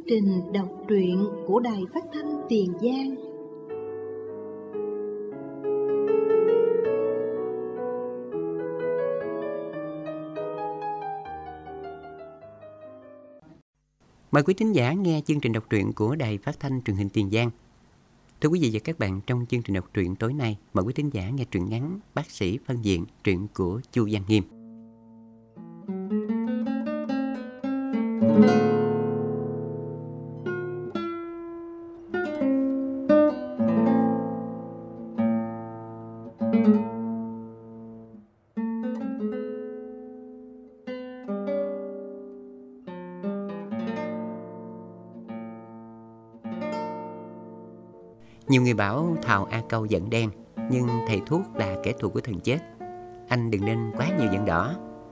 trình đọc truyện của Đài Phát thanh Tiền Giang. Mời quý thính giả nghe chương trình đọc truyện của Đài Phát thanh Truyền hình Tiền Giang. Thưa quý vị và các bạn, trong chương trình đọc truyện tối nay, mời quý thính giả nghe truyện ngắn Bác sĩ phân viện, truyện của Chu Văn Nghiêm. Nhiều người bảo Thảo A Câu giận đen, nhưng thầy thuốc là kẻ thù của thần chết. Anh đừng nên quá nhiều giận đỏ.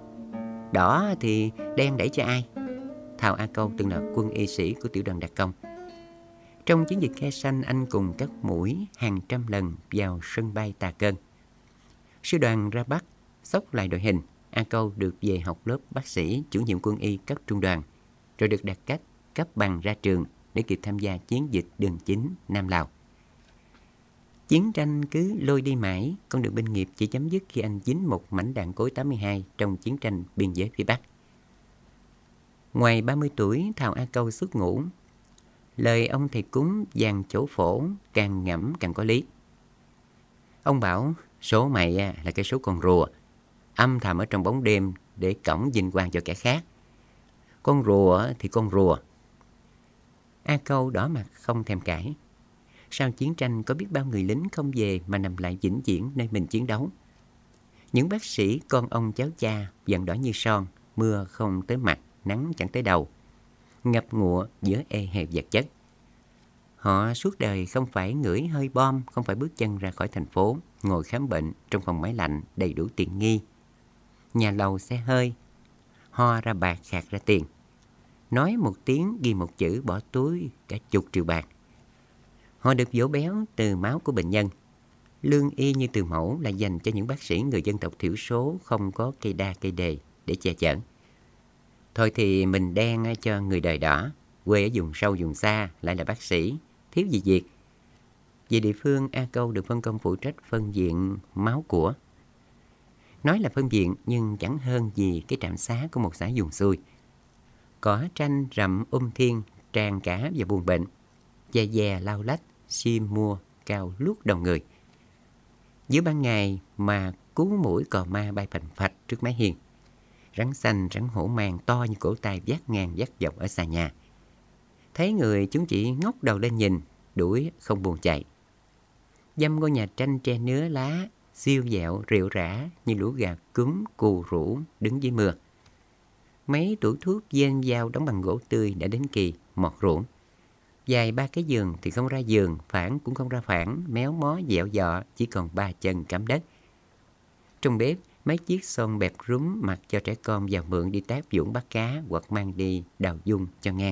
Đỏ thì đen đẩy cho ai? Thảo A Câu từng là quân y sĩ của tiểu đoàn đặc công. Trong chiến dịch Khe Xanh, anh cùng cắt mũi hàng trăm lần vào sân bay Tà Cơn. Sư đoàn ra Bắc, xốc lại đội hình. A Câu được về học lớp bác sĩ chủ nhiệm quân y cấp trung đoàn, rồi được đặt cách cấp bằng ra trường để kịp tham gia chiến dịch đường chính Nam Lào. Chiến tranh cứ lôi đi mãi, con đường binh nghiệp chỉ chấm dứt khi anh dính một mảnh đạn cối 82 trong chiến tranh biên giới phía Bắc. Ngoài 30 tuổi, Thảo A Câu xuất ngũ. Lời ông thầy cúng vàng chỗ phổ, càng ngẫm càng có lý. Ông bảo, số mày là cái số con rùa, âm thầm ở trong bóng đêm để cõng vinh quang cho kẻ khác. Con rùa thì con rùa. A Câu đỏ mặt không thèm cãi. Sau chiến tranh có biết bao người lính không về mà nằm lại vĩnh viễn nơi mình chiến đấu. Những bác sĩ con ông cháu cha vẫn đỏ như son, mưa không tới mặt, nắng chẳng tới đầu, ngập ngụa giữa ê hề vật chất. Họ suốt đời không phải ngửi hơi bom, không phải bước chân ra khỏi thành phố, ngồi khám bệnh trong phòng máy lạnh đầy đủ tiện nghi, nhà lầu xe hơi, ho ra bạc khạc ra tiền. Nói một tiếng ghi một chữ bỏ túi cả chục triệu bạc. Họ được vỗ béo từ máu của bệnh nhân. Lương y như từ mẫu là dành cho những bác sĩ người dân tộc thiểu số không có cây đa cây đề để che chở. Thôi thì mình đen cho người đời đỏ, quê ở vùng sâu vùng xa lại là bác sĩ, thiếu gì việc. Về địa phương, A Câu được phân công phụ trách phân viện máu của. Nói là phân viện nhưng chẳng hơn gì cái trạm xá của một xã vùng xuôi. Cỏ tranh rậm thiên, tràn cả vào buồng bệnh. Dè dè lau lách, xiêm mua, cao luốt đầu người. Giữa ban ngày mà cú mũi cò ma bay phành phạch trước mái hiên. Rắn xanh, rắn hổ mang to như cổ tay vác ngang vác dọc ở xa nhà. Thấy người chúng chỉ ngóc đầu lên nhìn, đuổi không buồn chạy. Dăm ngôi nhà tranh tre nứa lá, siêu dẹo rệu rã như lũ gà cúm cù rũ đứng dưới mưa. Mấy tủ thuốc dên dao đóng bằng gỗ tươi đã đến kỳ mọt ruộng. Dài 3 cái giường thì không ra giường, phản cũng không ra phản, méo mó dẹo dọ, chỉ còn 3 chân cắm đất. Trong bếp, mấy chiếc son bẹp rúm mặc cho trẻ con vào mượn đi tác vũng bắt cá hoặc mang đi đào dung cho ngang.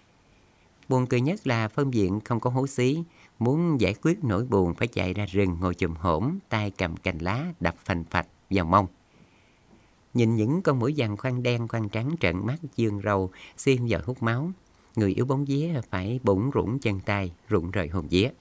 Buồn cười nhất là phân viện không có hố xí, muốn giải quyết nỗi buồn phải chạy ra rừng ngồi chùm hổm, tay cầm cành lá đập phành phạch vào mông. Nhìn những con muỗi vàng khoan đen khoan trắng trợn mắt dương râu xiêm vào hút máu. Người yếu bóng vía phải bủn rủn chân tay, rụng rời hồn vía.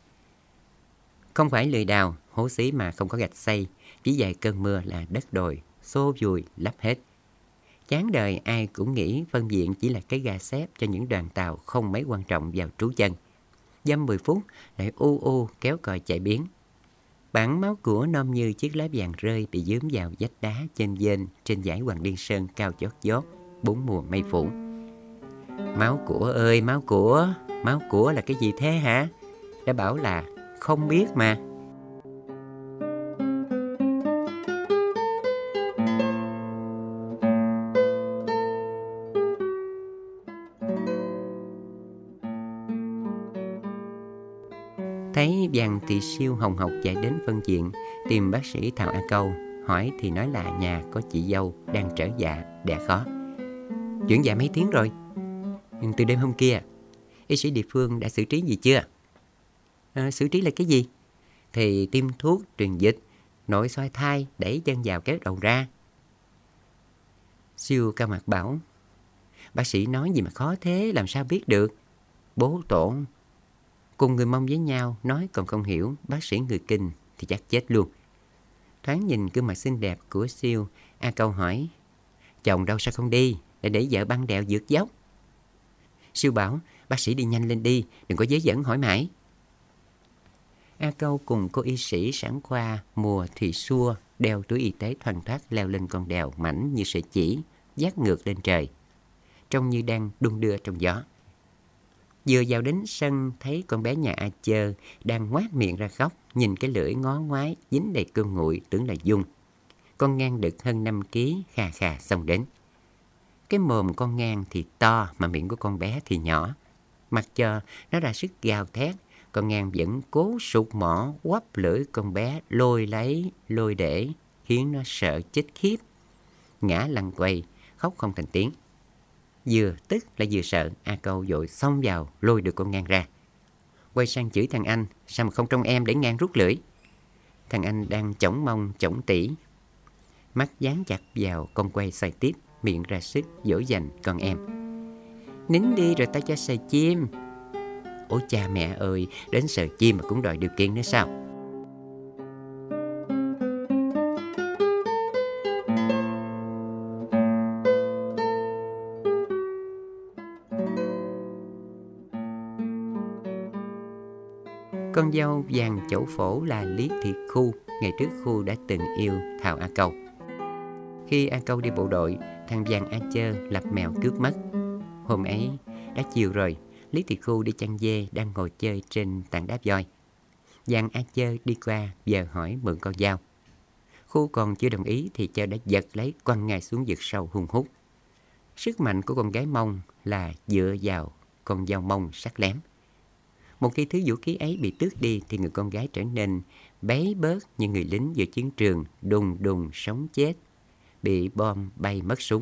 Không phải lười đào, hố xí mà không có gạch xây, chỉ vài cơn mưa là đất đồi, xô vùi lấp hết. Chán đời ai cũng nghĩ phân viện chỉ là cái ga xếp cho những đoàn tàu không mấy quan trọng vào trú chân. Dăm 10 phút lại u kéo còi chạy biến. Bản máu của nom như chiếc lá vàng rơi bị dướm vào vách đá trên vên trên dãy Hoàng Liên Sơn cao chót vót, 4 mùa mây phủ. Máu của ơi, máu của là cái gì thế hả? Đã bảo là không biết mà. Thấy Vàng Thị Siêu hồng hộc chạy đến phân viện tìm bác sĩ Thảo A Câu, hỏi thì nói là nhà có chị dâu đang trở dạ, đẻ khó. Chuyển dạ mấy tiếng rồi? Từ đêm hôm kia. Y sĩ địa phương đã xử trí gì chưa? Xử trí là cái gì? Thì tiêm thuốc, truyền dịch, nội soi thai, đẩy chân vào kéo đầu ra. Siêu cao mặt bảo, bác sĩ nói gì mà khó thế, làm sao biết được? bố tổ. Cùng người Mông với nhau nói còn không hiểu, bác sĩ người Kinh thì chắc chết luôn. Thoáng nhìn gương mặt xinh đẹp của Siêu, A Câu hỏi: chồng đâu sao không đi, để vợ băng đèo vượt dốc? Siêu bảo: bác sĩ đi nhanh lên đi, đừng có dế dẫn hỏi mãi. A Câu cùng cô y sĩ sản khoa Mùa Thị Xua đeo túi y tế thoăn thoắt leo lên con đèo mảnh như sợi chỉ, vác ngược lên trời, trông như đang đung đưa trong gió. Vừa vào đến sân, thấy con bé nhà A Chơ đang ngoác miệng ra khóc, nhìn cái lưỡi ngó ngoái dính đầy cơm nguội tưởng là Dung. Con ngan đực hơn 5 kg khà khà xông đến. Cái mồm con ngan thì to mà miệng của con bé thì nhỏ. Mặc cho nó ra sức gào thét, con ngan vẫn cố sụt mỏ quắp lưỡi con bé lôi lấy lôi để, khiến nó sợ chết khiếp. Ngã lăn quay, khóc không thành tiếng. Vừa tức lại vừa sợ, A Câu vội xông vào lôi được con ngan ra. Quay sang chửi thằng anh: sao mà không trông em để ngan rút lưỡi? Thằng anh đang chổng mông chổng tỉ, mắt dán chặt vào con quay xoay tiếp, miệng ra sức dỗ dành con em: nín đi rồi tao cho sờ chim. Ôi cha mẹ ơi, đến sờ chim mà cũng đòi điều kiện nữa sao? Con dâu vàng chẩu phổ là Lý Thị Khu. Ngày trước Khu đã từng yêu Thảo A Câu. Khi A Câu đi bộ đội, thằng Vàng A Chơ lập mèo cướp mất. Hôm ấy đã chiều rồi, Lý Thị Khu đi chăn dê đang ngồi chơi trên tảng đá voi. Vàng A Chơ đi qua giờ hỏi mượn con dao. Khu còn chưa đồng ý thì Chơ đã giật lấy quăng ngay xuống vực sâu hun hút. Sức mạnh của con gái Mông là dựa vào con dao Mông sắc lém. Một khi thứ vũ khí ấy bị tước đi thì người con gái trở nên bấy bớt như người lính giữa chiến trường, đùng đùng sống chết, bị bom bay mất súng.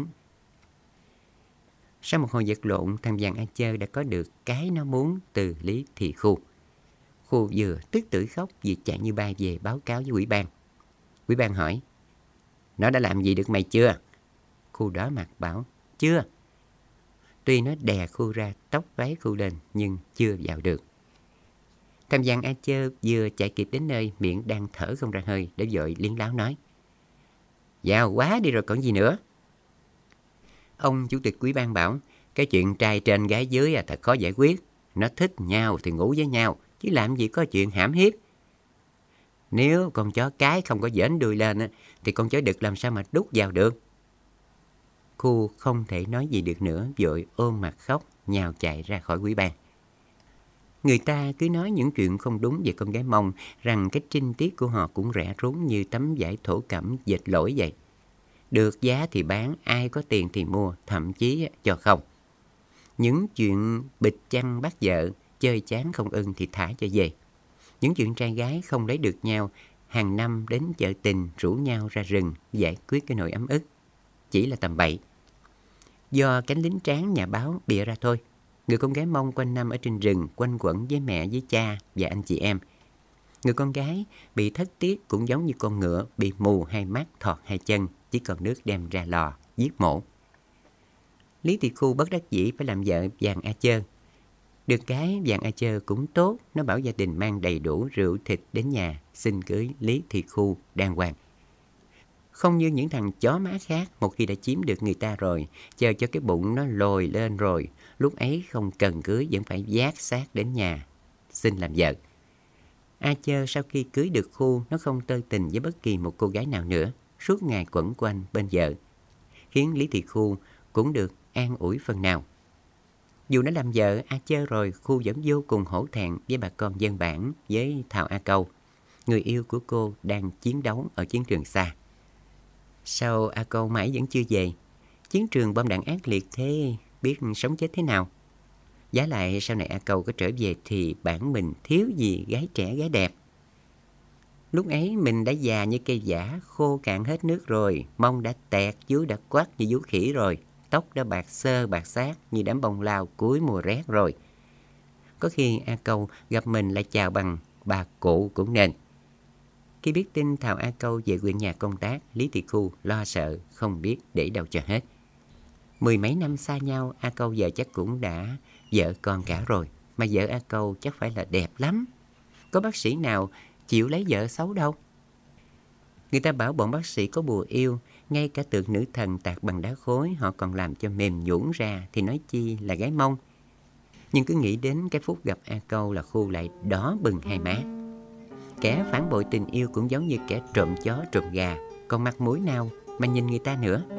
Sau một hồi vật lộn, thằng Vàng A Chơ đã có được cái nó muốn từ Lý Thị Khu. Khu vừa tức tưởi khóc vừa chạy như bay về báo cáo với ủy ban. Ủy ban hỏi: nó đã làm gì được mày chưa? Khu đỏ mặt bảo: chưa. Tuy nó đè Khu ra, tóc váy Khu lên, nhưng chưa vào được. Thằng Vàng A Chơ vừa chạy kịp đến nơi, miệng đang thở không ra hơi, để vội liến láo nói: vào quá đi rồi còn gì nữa. Ông chủ tịch ủy ban bảo: cái chuyện trai trên gái dưới thật khó giải quyết. Nó thích nhau thì ngủ với nhau, chứ làm gì có chuyện hãm hiếp. Nếu con chó cái không có dễn đuôi lên thì con chó đực làm sao mà đút vào được. Khu không thể nói gì được nữa, vội ôm mặt khóc, nhào chạy ra khỏi ủy ban. Người ta cứ nói những chuyện không đúng về con gái Mông, rằng cái trinh tiết của họ cũng rẻ rúng như tấm vải thổ cẩm dệt lỗi vậy. Được giá thì bán, ai có tiền thì mua, thậm chí cho không. Những chuyện bịch chăn bắt vợ, chơi chán không ưng thì thả cho về. Những chuyện trai gái không lấy được nhau, hàng năm đến chợ tình rủ nhau ra rừng giải quyết cái nỗi ấm ức. Chỉ là tầm bậy. Do cánh lính tráng nhà báo bịa ra thôi. Người con gái Mông quanh năm ở trên rừng quanh quẩn với mẹ, với cha và anh chị em. Người con gái bị thất tiết cũng giống như con ngựa bị mù hai mắt, thọt hai chân, chỉ còn nước đem ra lò giết mổ. Lý Thị Khu bất đắc dĩ phải làm vợ Vàng A Chơ. Được cái Vàng A Chơ cũng tốt, nó bảo gia đình mang đầy đủ rượu thịt đến nhà xin cưới Lý Thị Khu đàng hoàng. Không như những thằng chó má khác, một khi đã chiếm được người ta rồi, chờ cho cái bụng nó lồi lên rồi, lúc ấy không cần cưới vẫn phải vác xác đến nhà xin làm vợ. A Chơ sau khi cưới được Khu, nó không tơ tình với bất kỳ một cô gái nào nữa, suốt ngày quẩn quanh bên vợ, khiến Lý Thị Khu cũng được an ủi phần nào. Dù nó làm vợ A Chơ rồi, Khu vẫn vô cùng hổ thẹn với bà con dân bản, với Thảo A Câu, người yêu của cô đang chiến đấu ở chiến trường xa. Sao A Câu mãi vẫn chưa về? Chiến trường bom đạn ác liệt thế, biết sống chết thế nào? Giá lại sau này A Câu có trở về thì bản mình thiếu gì gái trẻ gái đẹp. Lúc ấy mình đã già như cây giã, khô cạn hết nước rồi, mông đã tẹt, vú đã quắt như vú khỉ rồi, tóc đã bạc xơ bạc xác như đám bông lau cuối mùa rét rồi. Có khi A Câu gặp mình lại chào bằng bà cụ cũng nên. Khi biết tin Thảo A Câu về huyện nhà công tác, Lý Thị Khu lo sợ không biết để đâu cho hết. 10 mấy năm xa nhau, A Câu giờ chắc cũng đã vợ con cả rồi. mà vợ A Câu chắc phải là đẹp lắm. Có bác sĩ nào chịu lấy vợ xấu đâu. Người ta bảo bọn bác sĩ có bùa yêu, ngay cả tượng nữ thần tạc bằng đá khối họ còn làm cho mềm nhũn ra, thì nói chi là gái Mông. Nhưng cứ nghĩ đến cái phút gặp A Câu là Khu lại đỏ bừng hai má. Kẻ phản bội tình yêu cũng giống như kẻ trộm chó trộm gà, còn mặt mũi nào mà nhìn người ta nữa.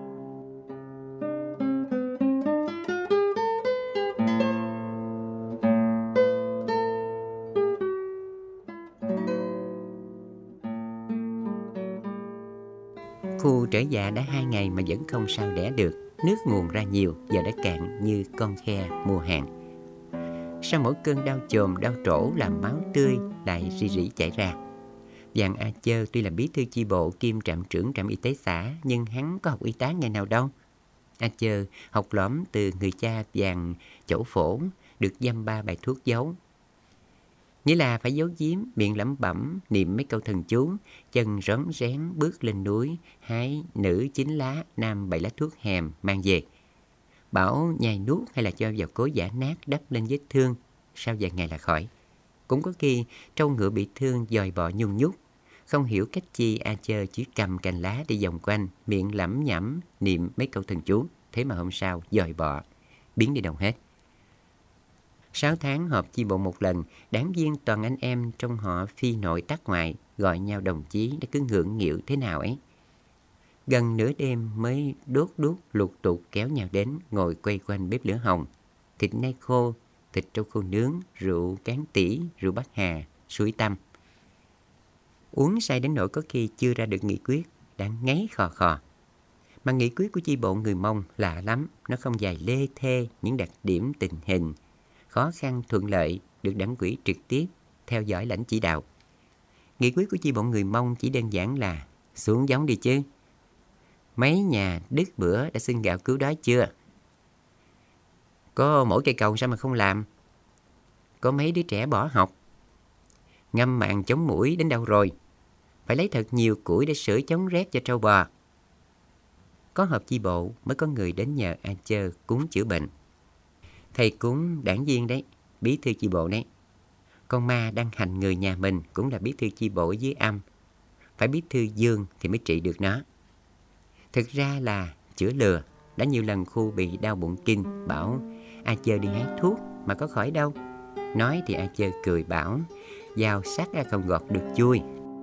Khu trở dạ đã 2 ngày mà vẫn không sao đẻ được. Nước nguồn ra nhiều, giờ đã cạn như con khe mùa hạn. Sau mỗi cơn đau chồm, đau trổ làm máu tươi lại rỉ rỉ chảy ra. Vàng A Chơ tuy là bí thư chi bộ kiêm trạm trưởng trạm y tế xã, nhưng hắn có học y tá ngày nào đâu. A Chơ học lõm từ người cha Vàng Chẩu Phổ, được dăm 3 bài thuốc giấu. Nghĩa là phải giấu giếm, miệng lẩm bẩm, niệm mấy câu thần chú, chân rón rén bước lên núi, hái nữ 9 lá, nam 7 lá thuốc hèm mang về. Bảo nhai nuốt hay là cho vào cối giã nát đắp lên vết thương, sau vài ngày là khỏi. Cũng có khi trâu ngựa bị thương dòi bọ nhung nhúc, không hiểu cách chi A Chơ chỉ cầm cành lá đi vòng quanh, miệng lẩm nhẩm niệm mấy câu thần chú, thế mà hôm sau dòi bọ biến đi đâu hết. 6 tháng họp chi bộ một lần, đảng viên toàn anh em trong họ phi nội tác ngoại, gọi nhau đồng chí để cứ ngưỡng nghịu thế nào ấy. Gần nửa đêm mới đốt đuốc lục tục kéo nhau đến, ngồi quay quanh bếp lửa hồng. Thịt nai khô, thịt trâu khô nướng, rượu cán tỉ, rượu Bắc Hà, suối tăm. Uống say đến nỗi có khi chưa ra được nghị quyết, đã ngáy khò khò. Mà nghị quyết của chi bộ người Mông lạ lắm, nó không dài lê thê những đặc điểm tình hình, khó khăn thuận lợi được đảng ủy trực tiếp theo dõi lãnh chỉ đạo. Nghị quyết của chi bộ người Mông chỉ đơn giản là xuống giống đi chứ. Mấy nhà đứt bữa đã xin gạo cứu đói chưa? Có mỗi cây cầu sao mà không làm? Có mấy đứa trẻ bỏ học? Ngâm màn chống muỗi đến đâu rồi? Phải lấy thật nhiều củi để sưởi chống rét cho trâu bò. Có họp chi bộ mới có người đến nhờ A Chơ cúng chữa bệnh. Thầy cúng đảng viên đấy, bí thư chi bộ đấy. Con ma đang hành người nhà mình cũng là bí thư chi bộ dưới âm. Phải bí thư dương thì mới trị được nó. Thực ra là chữa lừa. Đã nhiều lần Khu bị đau bụng kinh, bảo A Chơ đi hái thuốc mà có khỏi đâu. Nói thì A Chơ cười bảo dao sắc không gọt được chui.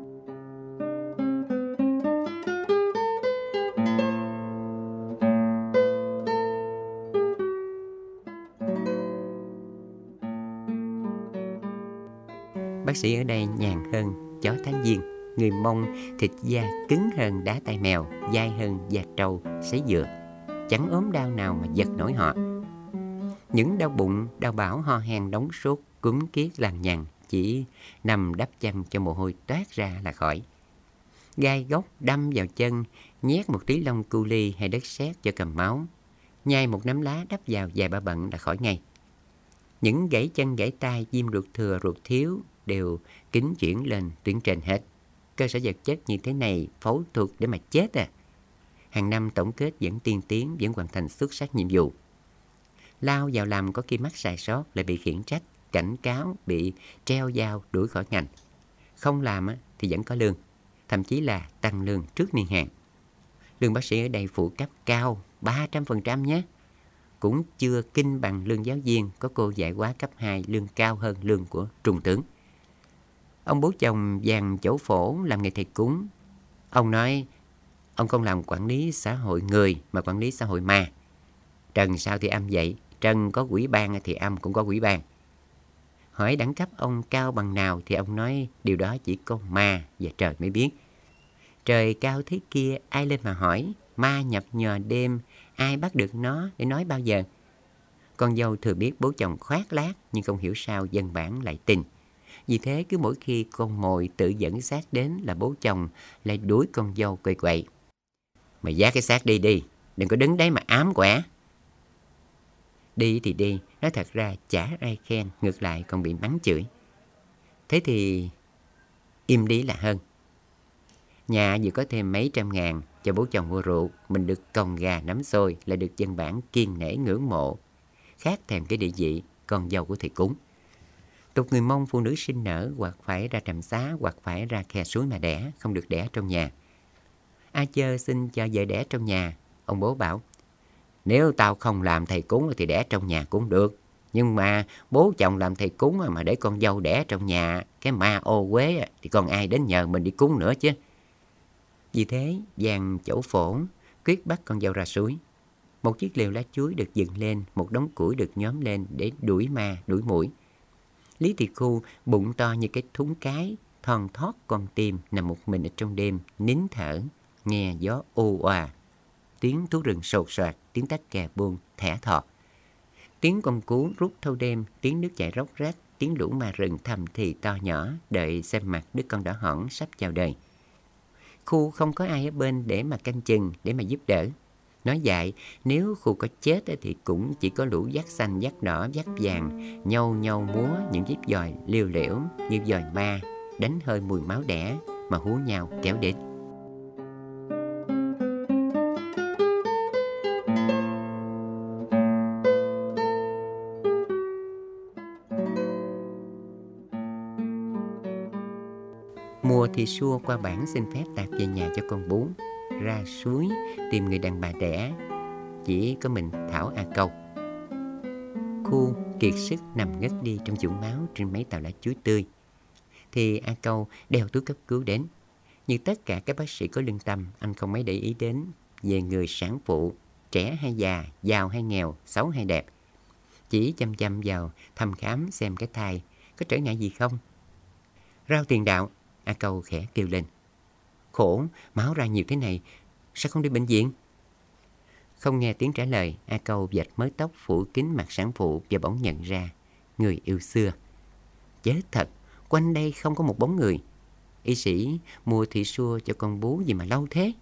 Bác sĩ ở đây nhàn hơn chó tháng viên. Người Mông thịt da cứng hơn đá tai mèo, dai hơn da trâu, sấy dừa. Chẳng ốm đau nào mà giật nổi họ. Những đau bụng, đau bão, ho hen, đóng sốt, cúm kiết lằng nhằng, chỉ nằm đắp chăn cho mồ hôi toát ra là khỏi. Gai gốc đâm vào chân, nhét một tí lông cu li hay đất sét cho cầm máu. Nhai một nắm lá đắp vào vài ba bận là khỏi ngay. Những gãy chân gãy tay, viêm ruột thừa, ruột thiếu đều kính chuyển lên tuyến trên hết. Cơ sở vật chất như thế này phẫu thuật để mà chết à. Hàng năm tổng kết vẫn tiên tiến, vẫn hoàn thành xuất sắc nhiệm vụ. Lao vào làm có khi mắc sai sót lại bị khiển trách, cảnh cáo, bị treo dao đuổi khỏi ngành. Không làm thì vẫn có lương, thậm chí là tăng lương trước niên hạn. Lương bác sĩ ở đây phụ cấp cao 300% nhé. Cũng chưa kinh bằng lương giáo viên, có cô dạy hóa cấp 2 lương cao hơn lương của trung tướng. Ông bố chồng Vàng Chẩu Phổ làm nghề thầy cúng. Ông nói ông không làm quản lý xã hội người mà quản lý xã hội ma. Trần sao thì âm vậy, Trần có quỹ ban thì âm cũng có quỹ ban. Hỏi đẳng cấp ông cao bằng nào thì ông nói điều đó chỉ có ma và trời mới biết. Trời cao thế kia ai lên mà hỏi, ma nhập nhờ đêm ai bắt được nó để nói bao giờ. Con dâu thừa biết bố chồng khoác lác nhưng không hiểu sao dân bản lại tin. Vì thế cứ mỗi khi con mồi tự dẫn xác đến là bố chồng lại đuổi con dâu quậy quậy. Mày vác cái xác đi đi, đừng có đứng đấy mà ám quả. Đi thì đi, nói thật ra chả ai khen, ngược lại còn bị mắng chửi. Thế thì im đi là hơn. Nhà vừa có thêm mấy trăm ngàn cho bố chồng mua rượu, mình được còng gà nắm xôi, lại được dân bản kiêng nể ngưỡng mộ. Khác thèm cái địa vị, con dâu của thầy cúng. Tục người Mông phụ nữ sinh nở hoặc phải ra trạm xá hoặc phải ra khe suối mà đẻ, không được đẻ trong nhà. A Chơ xin cho vợ đẻ trong nhà. Ông bố bảo, nếu tao không làm thầy cúng thì đẻ trong nhà cũng được. Nhưng mà bố chồng làm thầy cúng mà để con dâu đẻ trong nhà, cái ma ô uế thì còn ai đến nhờ mình đi cúng nữa chứ. Vì thế, Giang Chẩu Phổ quyết bắt con dâu ra suối. Một chiếc lều lá chuối được dựng lên, một đống củi được nhóm lên để đuổi ma, đuổi muỗi. Lý Thị Khu bụng to như cái thúng cái, thon thót con tim nằm một mình ở trong đêm, nín thở, nghe gió ô oà, tiếng thú rừng sột soạt, tiếng tắc kè buông thẻ thọt, tiếng con cú rút thâu đêm, tiếng nước chảy róc rách, tiếng lũ ma rừng thầm thì to nhỏ đợi xem mặt đứa con đỏ hỏn sắp chào đời. Khu không có ai ở bên để mà canh chừng, để mà giúp đỡ. Nói dại, nếu Khu có chết thì cũng chỉ có lũ dắt xanh, dắt đỏ, dắt vàng nhau nhau múa những chiếc giòi liều liễu như giòi ma, đánh hơi mùi máu đẻ mà hú nhau kéo đến. Mùa thì xua qua bản xin phép tạc về nhà cho con bú, ra suối tìm người đàn bà đẻ. Chỉ có mình Thảo A Câu. Khu kiệt sức nằm ngất đi trong vũng máu trên mấy tàu lá chuối tươi. Thì A Câu đeo túi cấp cứu đến. Như tất cả các bác sĩ có lương tâm, anh không mấy để ý đến về người sản phụ, trẻ hay già, giàu hay nghèo, xấu hay đẹp. Chỉ chăm chăm vào thăm khám xem cái thai có trở ngại gì không. Rao tiền đạo, A Câu khẽ kêu lên. Khổ, máu ra nhiều thế này, sao không đi bệnh viện? Không nghe tiếng trả lời, A Câu vạch mớ tóc phủ kín mặt sản phụ và bỗng nhận ra người yêu xưa. Chết thật, quanh đây không có một bóng người. Y sĩ mua thị xua cho con bú gì mà lâu thế?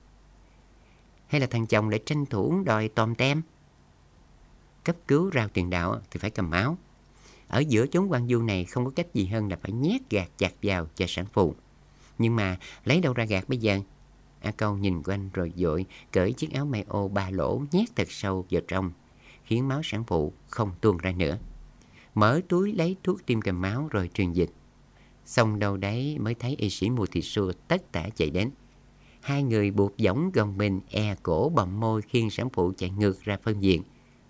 Hay là thằng chồng lại tranh thủ đòi tòm tem? Cấp cứu rao tiền đạo thì phải cầm máu. Ở giữa chốn hoang vu này không có cách gì hơn là phải nhét gạt chặt vào cho sản phụ. Nhưng mà lấy đâu ra gạt bây giờ? A Câu nhìn quanh rồi vội cởi chiếc áo may ô 3 lỗ nhét thật sâu vào trong, khiến máu sản phụ không tuôn ra nữa. Mở túi lấy thuốc tiêm kèm máu rồi truyền dịch. Xong đâu đấy mới thấy y sĩ Mùa Thị Xua tất tả chạy đến. Hai người buộc võng gồng mình cổ bầm môi khiêng sản phụ chạy ngược ra phân viện.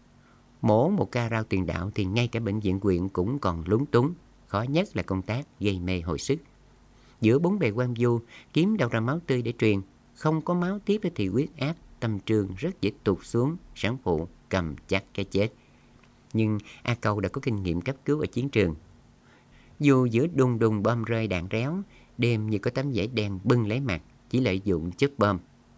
Mổ một ca rao tiền đạo thì ngay cả bệnh viện huyện cũng còn lúng túng. Khó nhất là công tác gây mê hồi sức. Giữa bốn bề hoang vu, kiếm đâu ra máu tươi để truyền. Không có máu tiếp thì huyết áp, tâm trương rất dễ tụt xuống, sản phụ cầm chắc cái chết. Nhưng A Câu đã có kinh nghiệm cấp cứu ở chiến trường. Dù giữa đùng đùng bom rơi đạn réo, đêm như có tấm vải đen bưng lấy mặt, chỉ lợi dụng chớp bom.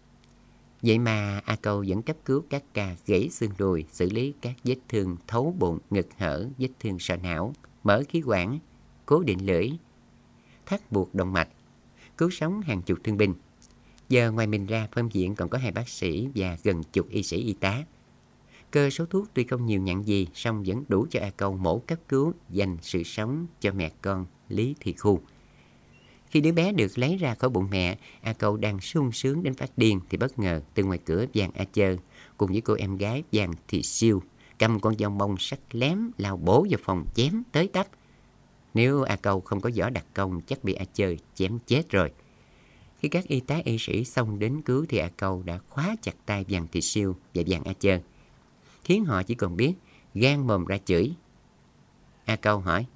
Vậy mà A Câu vẫn cấp cứu các ca gãy xương đùi, xử lý các vết thương thấu bụng, ngực hở, vết thương sọ não, mở khí quản, cố định lưỡi, thắt buộc động mạch, cứu sống hàng chục thương binh. Giờ ngoài mình ra, phân viện còn có 2 bác sĩ và gần chục y sĩ y tá. Cơ số thuốc tuy không nhiều nhặn gì, song vẫn đủ cho A Câu mổ cấp cứu, dành sự sống cho mẹ con Lý Thị Khu. Khi đứa bé được lấy ra khỏi bụng mẹ, A Câu đang sung sướng đến phát điên thì bất ngờ từ ngoài cửa Vàng A Chơ cùng với cô em gái Vàng Thị Siêu cầm con dao mông sắc lém lao bổ vào phòng chém tới tấp. Nếu A Câu không có võ đặc công chắc bị A Chơ chém chết rồi. Khi các y tá y sĩ xông đến cứu thì A Câu đã khóa chặt tay Vàng Thị Siêu và Vàng A Chơ, khiến họ chỉ còn biết gan mồm ra chửi. A Câu hỏi,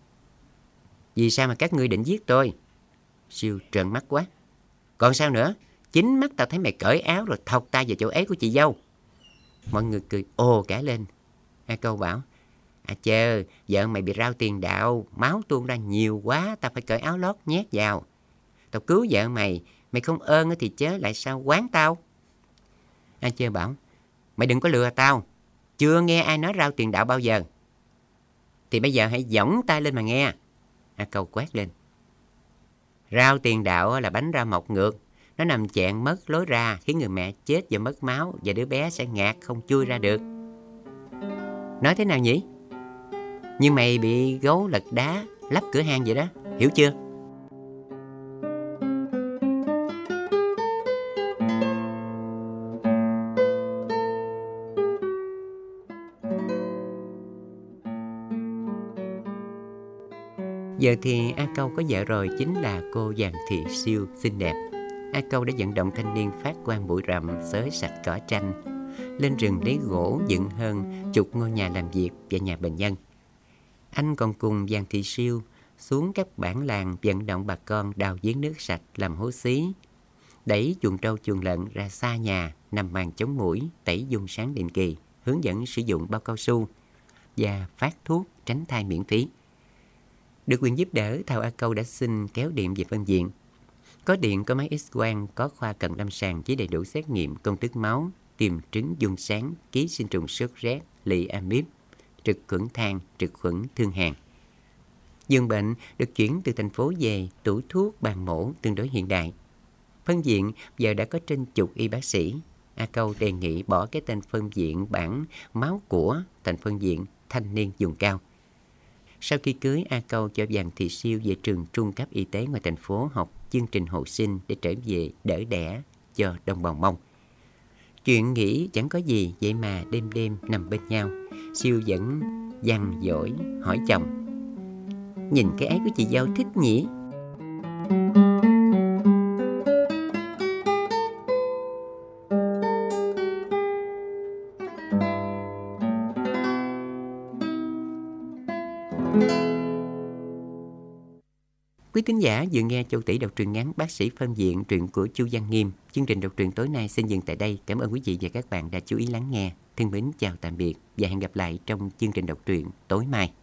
vì sao mà các ngươi định giết tôi? Siêu trợn mắt quá, còn sao nữa, chính mắt tao thấy mày cởi áo rồi thọc tay vào chỗ ấy của chị dâu. Mọi người cười ồ cả lên. A Câu bảo, A Chơ, vợ mày bị rao tiền đạo, máu tuôn ra nhiều quá, tao phải cởi áo lót nhét vào. Tao cứu vợ mày, mày không ơn thì chớ lại sao quán tao. A Chơ bảo, mày đừng có lừa tao, chưa nghe ai nói rao tiền đạo bao giờ. Thì bây giờ hãy giỏng tay lên mà nghe. A Câu quát lên. Rao tiền đạo là bánh rau mọc ngược, nó nằm chẹn mất lối ra, khiến người mẹ chết và mất máu, và đứa bé sẽ ngạt không chui ra được. Nói thế nào nhỉ? Như mày bị gấu lật đá lắp cửa hang vậy đó, hiểu chưa? Giờ thì A Câu có vợ rồi, chính là cô Giàng Thị Siêu xinh đẹp. A Câu đã vận động thanh niên phát quang bụi rậm, xới sạch cỏ tranh, lên rừng lấy gỗ dựng hơn chục ngôi nhà làm việc và nhà bệnh nhân. Anh còn cùng Giàng Thị Siêu xuống các bản làng vận động bà con đào giếng nước sạch làm hố xí, đẩy chuồng trâu chuồng lợn ra xa nhà, nằm màn chống muỗi, tẩy dung sáng định kỳ, hướng dẫn sử dụng bao cao su và phát thuốc tránh thai miễn phí. Được quyền giúp đỡ, Thảo A Câu đã xin kéo điện về phân viện. Có điện, có máy X-quang, có khoa cận lâm sàng với đầy đủ xét nghiệm công thức máu, tìm trứng dung sáng, ký sinh trùng sốt rét, lị amip, trực khuẩn than, trực khuẩn thương hàn. Giường bệnh được chuyển từ thành phố về, tủ thuốc bàn mổ tương đối hiện đại. Phân viện giờ đã có trên chục y bác sĩ. A Câu đề nghị bỏ cái tên phân viện bản máu của thành phân viện thanh niên vùng cao. Sau khi cưới, A Câu cho Giàng Thị Siêu về trường trung cấp y tế ngoài thành phố học chương trình hộ sinh để trở về đỡ đẻ cho đồng bào Mông. Chuyện nghĩ chẳng có gì, vậy mà đêm đêm nằm bên nhau, Siêu vẫn dằn dỗi hỏi chồng: "Nhìn cái ấy của chị dâu thích nhỉ?" Quý thính giả vừa nghe Châu Tỷ đọc truyện ngắn Bác sĩ phân viện, truyện của Chu Văn Nghiêm. Chương trình đọc truyện tối nay xin dừng tại đây. Cảm ơn quý vị và các bạn đã chú ý lắng nghe. Thân mến chào tạm biệt và hẹn gặp lại trong chương trình đọc truyện tối mai.